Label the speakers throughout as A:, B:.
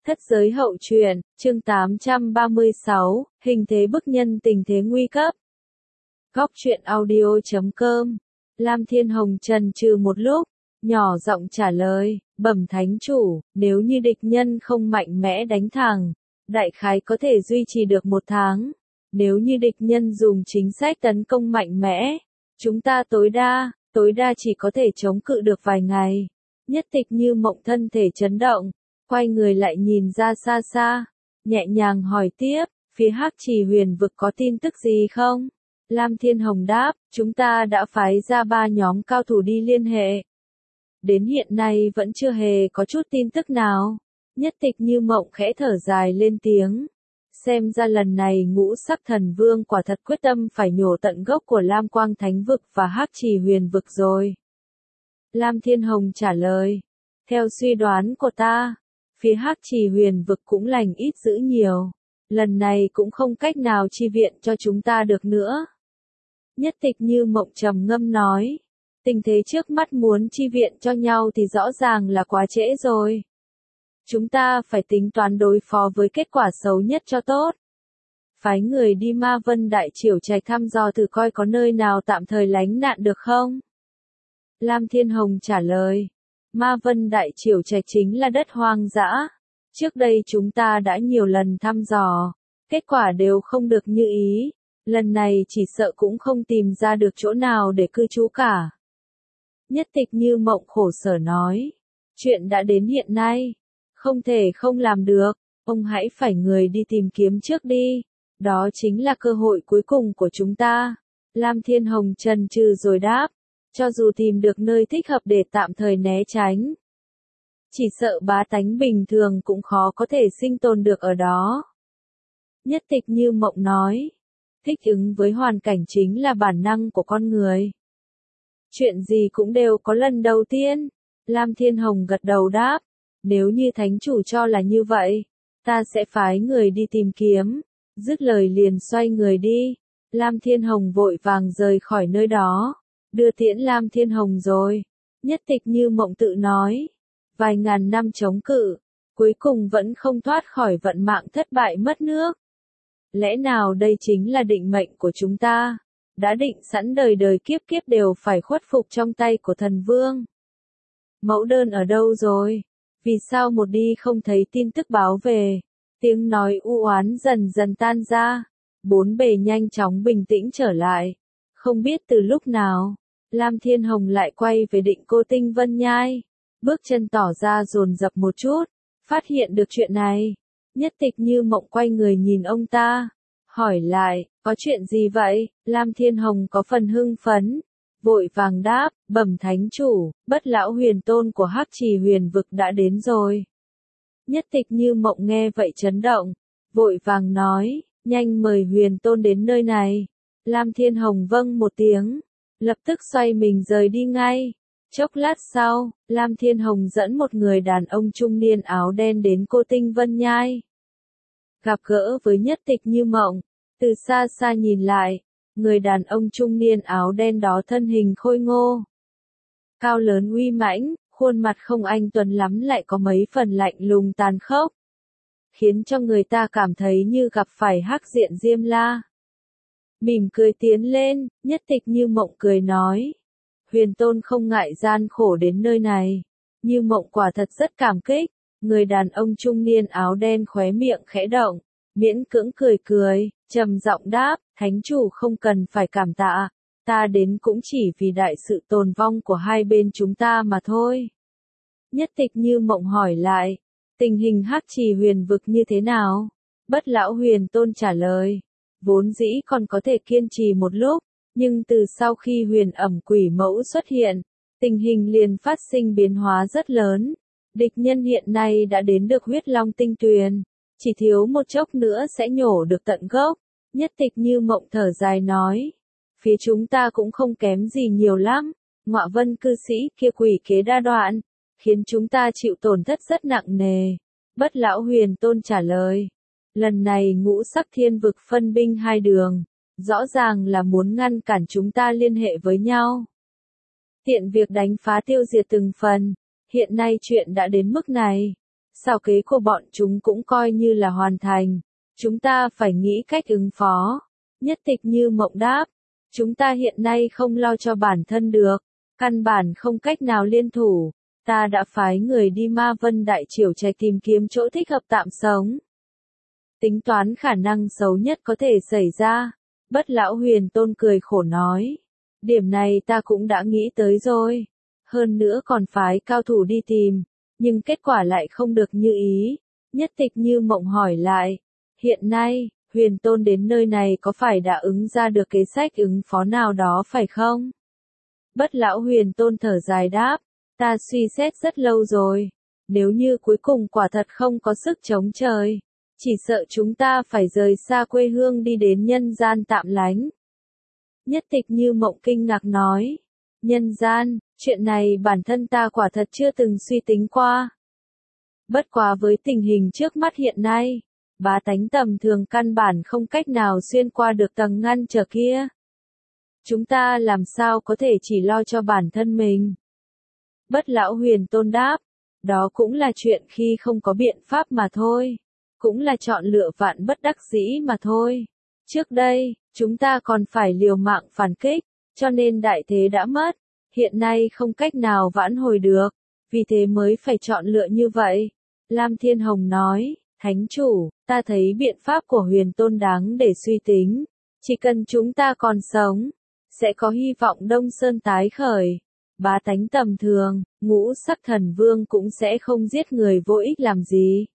A: Thất giới hậu truyện, chương 836, hình thế bức nhân tình thế nguy cấp. Góc truyện audio.com. Lam Thiên Hồng chần chừ một lúc, nhỏ giọng trả lời, bẩm thánh chủ, nếu như địch nhân không mạnh mẽ đánh thẳng, đại khái có thể duy trì được 1 tháng. Nếu như địch nhân dùng chính sách tấn công mạnh mẽ, chúng ta tối đa chỉ có thể chống cự được vài ngày. Nhất Tịch Như Mộng thân thể chấn động, quay người lại nhìn ra xa xa, nhẹ nhàng hỏi tiếp, phía Hắc Trì Huyền vực có tin tức gì không? Lam Thiên Hồng đáp, chúng ta đã phái ra 3 nhóm cao thủ đi liên hệ. Đến hiện nay vẫn chưa hề có chút tin tức nào. Nhất Tịch Như Mộng khẽ thở dài lên tiếng. Xem ra lần này Ngũ Sắc Thần Vương quả thật quyết tâm phải nhổ tận gốc của Lam Quang Thánh vực và Hắc Trì Huyền vực rồi. Lam Thiên Hồng trả lời, theo suy đoán của ta, phía Hắc Trì Huyền vực cũng lành ít dữ nhiều, lần này cũng không cách nào chi viện cho chúng ta được nữa. Nhất Tịch Như Mộng trầm ngâm nói, tình thế trước mắt muốn chi viện cho nhau thì rõ ràng là quá trễ rồi. Chúng ta phải tính toán đối phó với kết quả xấu nhất cho tốt. Phái người đi Ma Vân Đại Triều Trạch thăm dò thử coi có nơi nào tạm thời lánh nạn được không? Lam Thiên Hồng trả lời, Ma Vân Đại Triều Trạch chính là đất hoang dã. Trước đây chúng ta đã nhiều lần thăm dò, kết quả đều không được như ý. Lần này chỉ sợ cũng không tìm ra được chỗ nào để cư trú cả. Nhất Tịch Như Mộng khổ sở nói, chuyện đã đến hiện nay, không thể không làm được, ông hãy phải người đi tìm kiếm trước đi, đó chính là cơ hội cuối cùng của chúng ta. Lam Thiên Hồng chần chừ rồi đáp, cho dù tìm được nơi thích hợp để tạm thời né tránh, chỉ sợ bá tánh bình thường cũng khó có thể sinh tồn được ở đó. Nhất Tịch Như Mộng nói, thích ứng với hoàn cảnh chính là bản năng của con người. Chuyện gì cũng đều có lần đầu tiên. Lam Thiên Hồng gật đầu đáp, nếu như thánh chủ cho là như vậy, ta sẽ phái người đi tìm kiếm. Dứt lời liền xoay người đi. Lam Thiên Hồng vội vàng rời khỏi nơi đó, đưa tiễn Lam Thiên Hồng rồi. Nhất Tịch Như Mộng tự nói, vài ngàn năm chống cự, cuối cùng vẫn không thoát khỏi vận mạng thất bại mất nước. Lẽ nào đây chính là định mệnh của chúng ta, đã định sẵn đời đời kiếp kiếp đều phải khuất phục trong tay của thần vương. Mẫu đơn ở đâu rồi? Vì sao một đi không thấy tin tức báo về? Tiếng nói u oán dần dần tan ra, bốn bề nhanh chóng bình tĩnh trở lại. Không biết từ lúc nào, Lam Thiên Hồng lại quay về Định Cô Tinh Vân Nhai, bước chân tỏ ra dồn dập một chút, phát hiện được chuyện này. Nhất Tịch Như Mộng quay người nhìn ông ta, hỏi lại, có chuyện gì vậy? Lam Thiên Hồng có phần hưng phấn, vội vàng đáp, bẩm thánh chủ, Bất Lão Huyền Tôn của Hắc Trì Huyền vực đã đến rồi. Nhất Tịch Như Mộng nghe vậy chấn động, vội vàng nói, nhanh mời Huyền Tôn đến nơi này. Lam Thiên Hồng vâng một tiếng, lập tức xoay mình rời đi ngay. Chốc lát sau, Lam Thiên Hồng dẫn một người đàn ông trung niên áo đen đến Cô Tinh Vân Nhai. Gặp gỡ với Nhất Tịch Như Mộng, từ xa xa nhìn lại, người đàn ông trung niên áo đen đó thân hình khôi ngô, cao lớn uy mãnh, khuôn mặt không anh tuấn lắm lại có mấy phần lạnh lùng tàn khốc, khiến cho người ta cảm thấy như gặp phải Hắc Diện Diêm La. Mỉm cười tiến lên, Nhất Tịch Như Mộng cười nói, Huyền Tôn không ngại gian khổ đến nơi này. Như Mộng quả thật rất cảm kích. Người đàn ông trung niên áo đen khóe miệng khẽ động, miễn cưỡng cười, trầm giọng đáp, thánh chủ không cần phải cảm tạ, ta đến cũng chỉ vì đại sự tồn vong của hai bên chúng ta mà thôi. Nhất Tịch Như Mộng hỏi lại, tình hình Hắc Trì Huyền vực như thế nào? Bất Lão Huyền Tôn trả lời, vốn dĩ còn có thể kiên trì một lúc, nhưng từ sau khi Huyền Ẩm Quỷ Mẫu xuất hiện, tình hình liền phát sinh biến hóa rất lớn. Địch nhân hiện nay đã đến được Huyết Long Tinh Tuyền, chỉ thiếu một chốc nữa sẽ nhổ được tận gốc. Nhất Tịch Như Mộng thở dài nói, phía chúng ta cũng không kém gì nhiều lắm, Ngọa Vân cư sĩ kia quỷ kế đa đoạn, khiến chúng ta chịu tổn thất rất nặng nề. Bất Lão Huyền Tôn trả lời, lần này Ngũ Sắc Thiên vực phân binh hai đường, rõ ràng là muốn ngăn cản chúng ta liên hệ với nhau, tiện việc đánh phá tiêu diệt từng phần. Hiện nay chuyện đã đến mức này, Xảo kế của bọn chúng cũng coi như là hoàn thành. Chúng ta phải nghĩ cách ứng phó. Nhất Tịch Như Mộng đáp. Chúng ta hiện nay không lo cho bản thân được. Căn bản không cách nào liên thủ. Ta đã phái người đi Ma Vân Đại Triều Trạch tìm kiếm chỗ thích hợp tạm sống. Tính toán khả năng xấu nhất có thể xảy ra. Bất Lão Huyền Tôn cười khổ nói. Điểm này ta cũng đã nghĩ tới rồi. Hơn nữa còn phái cao thủ đi tìm. Nhưng kết quả lại không được như ý. Nhất Tịch Như Mộng hỏi lại. Hiện nay, Huyền Tôn đến nơi này có phải đã ứng ra được kế sách ứng phó nào đó phải không? Bất Lão Huyền Tôn thở dài đáp. Ta suy xét rất lâu rồi. Nếu như cuối cùng quả thật không có sức chống trời. Chỉ sợ chúng ta phải rời xa quê hương đi đến nhân gian tạm lánh. Nhất Tịch Như Mộng kinh ngạc nói. Nhân gian, chuyện này bản thân ta quả thật chưa từng suy tính qua. Bất quá với tình hình trước mắt hiện nay, bá tánh tầm thường căn bản không cách nào xuyên qua được tầng ngăn trở kia. Chúng ta làm sao có thể chỉ lo cho bản thân mình? Bất Lão Huyền Tôn đáp. Đó cũng là chuyện khi không có biện pháp mà thôi. Cũng là chọn lựa vạn bất đắc dĩ mà thôi. Trước đây, chúng ta còn phải liều mạng phản kích, cho nên đại thế đã mất. Hiện nay không cách nào vãn hồi được, vì thế mới phải chọn lựa như vậy. Lam Thiên Hồng nói, Thánh chủ, ta thấy biện pháp của Huyền Tôn đáng để suy tính. Chỉ cần chúng ta còn sống, sẽ có hy vọng Đông Sơn tái khởi. Bá tánh tầm thường, Ngũ Sắc Thần Vương cũng sẽ không giết người vô ích làm gì.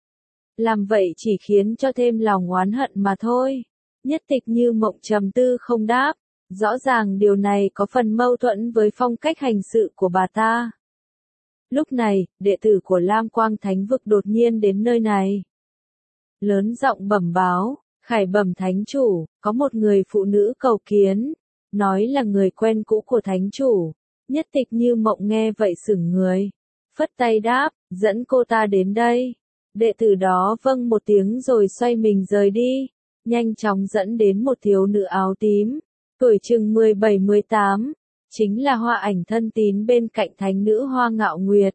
A: Làm vậy chỉ khiến cho thêm lòng oán hận mà thôi. Nhất Tịch Như Mộng trầm tư không đáp. Rõ ràng điều này có phần mâu thuẫn với phong cách hành sự của bà ta. Lúc này, đệ tử của Lam Quang Thánh Vực đột nhiên đến nơi này. Lớn giọng bẩm báo, khải bẩm Thánh chủ, có một người phụ nữ cầu kiến, nói là người quen cũ của Thánh chủ. Nhất Tịch Như Mộng nghe vậy sững người, phất tay đáp, dẫn cô ta đến đây. Đệ tử đó vâng một tiếng rồi xoay mình rời đi, nhanh chóng dẫn đến một thiếu nữ áo tím, tuổi chừng 17-18, chính là Hoa Ảnh thân tín bên cạnh thánh nữ Hoa Ngạo Nguyệt.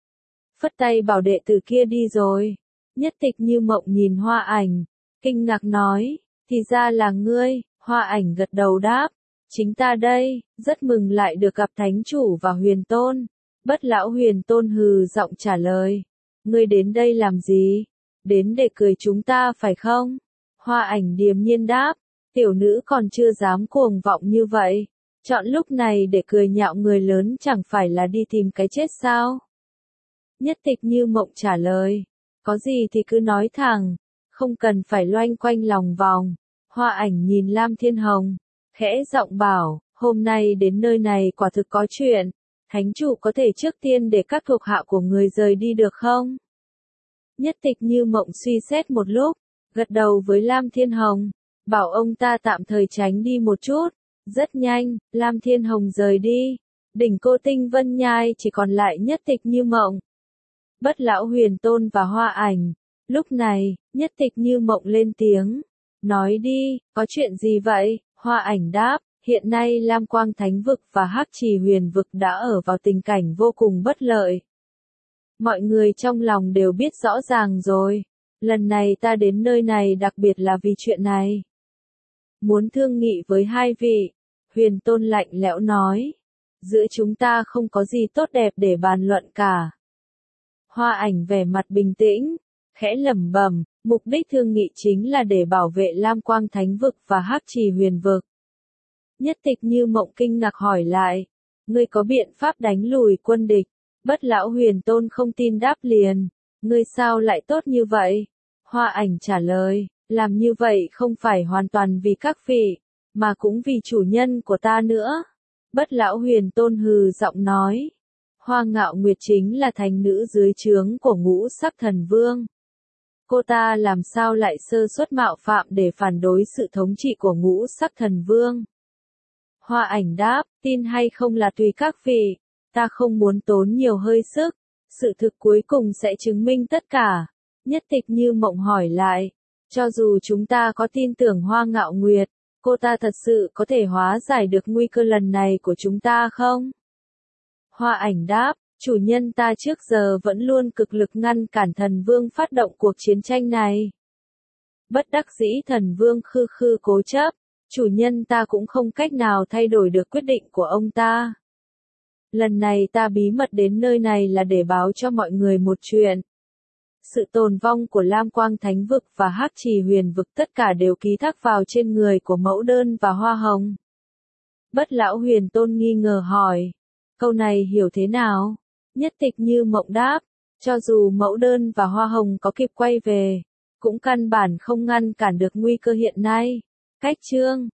A: Phất tay bảo đệ tử kia đi rồi. Nhất Tịch Như Mộng nhìn Hoa Ảnh, kinh ngạc nói, thì ra là ngươi. Hoa Ảnh gật đầu đáp, chính ta đây, rất mừng lại được gặp Thánh chủ và Huyền Tôn. Bất Lão Huyền Tôn hừ giọng trả lời, ngươi đến đây làm gì? Đến để cười chúng ta phải không? Hoa Ảnh điềm nhiên đáp, tiểu nữ còn chưa dám cuồng vọng như vậy. Chọn lúc này để cười nhạo người lớn chẳng phải là đi tìm cái chết sao? Nhất Tịch Như Mộng trả lời, có gì thì cứ nói thẳng, không cần phải loanh quanh lòng vòng. Hoa Ảnh nhìn Lam Thiên Hồng, khẽ giọng bảo, hôm nay đến nơi này quả thực có chuyện. Thánh chủ có thể trước tiên để các thuộc hạ của người rời đi được không? Nhất Tịch Như Mộng suy xét một lúc, gật đầu với Lam Thiên Hồng, bảo ông ta tạm thời tránh đi một chút. Rất nhanh, Lam Thiên Hồng rời đi. Đỉnh Cô Tinh Vân Nhai chỉ còn lại Nhất Tịch Như Mộng, Bất Lão Huyền Tôn và Hoa Ảnh. Lúc này, Nhất Tịch Như Mộng lên tiếng, nói đi, có chuyện gì vậy? Hoa Ảnh đáp, hiện nay Lam Quang Thánh Vực và Hắc Trì Huyền Vực đã ở vào tình cảnh vô cùng bất lợi. Mọi người trong lòng đều biết rõ ràng rồi. Lần này ta đến nơi này đặc biệt là vì chuyện này. Muốn thương nghị với hai vị. Huyền Tôn lạnh lẽo nói. Giữa chúng ta không có gì tốt đẹp để bàn luận cả. Hoa Ảnh vẻ mặt bình tĩnh, khẽ lẩm bẩm, mục đích thương nghị chính là để bảo vệ Lam Quang Thánh Vực và Hắc Trì Huyền Vực. Nhất Tịch Như Mộng kinh ngạc hỏi lại, ngươi có biện pháp đánh lùi quân địch? Bất Lão Huyền Tôn không tin đáp liền, ngươi sao lại tốt như vậy? Hoa Ảnh trả lời, làm như vậy không phải hoàn toàn vì các vị, mà cũng vì chủ nhân của ta nữa. Bất Lão Huyền Tôn hừ giọng nói, Hoa Ngạo Nguyệt chính là thành nữ dưới trướng của Ngũ Sắc Thần Vương. Cô ta làm sao lại sơ suất mạo phạm để phản đối sự thống trị của Ngũ Sắc Thần Vương? Hoa Ảnh đáp, tin hay không là tùy các vị, ta không muốn tốn nhiều hơi sức, sự thực cuối cùng sẽ chứng minh tất cả. Nhất Tịch Như Mộng hỏi lại, cho dù chúng ta có tin tưởng Hoa Ngạo Nguyệt, cô ta thật sự có thể hóa giải được nguy cơ lần này của chúng ta không? Hoa Ảnh đáp, Chủ nhân ta trước giờ vẫn luôn cực lực ngăn cản thần vương phát động cuộc chiến tranh này. Bất đắc dĩ thần vương khư khư cố chấp, chủ nhân ta cũng không cách nào thay đổi được quyết định của ông ta. Lần này ta bí mật đến nơi này là để báo cho mọi người một chuyện. Sự tồn vong của Lam Quang Thánh Vực và Hắc Trì Huyền Vực tất cả đều ký thác vào trên người của Mẫu Đơn và Hoa Hồng. Bất Lão Huyền Tôn nghi ngờ hỏi. Câu này hiểu thế nào? Nhất Tịch Như Mộng đáp. Cho dù Mẫu Đơn và Hoa Hồng có kịp quay về, cũng căn bản không ngăn cản được nguy cơ hiện nay. Cách chương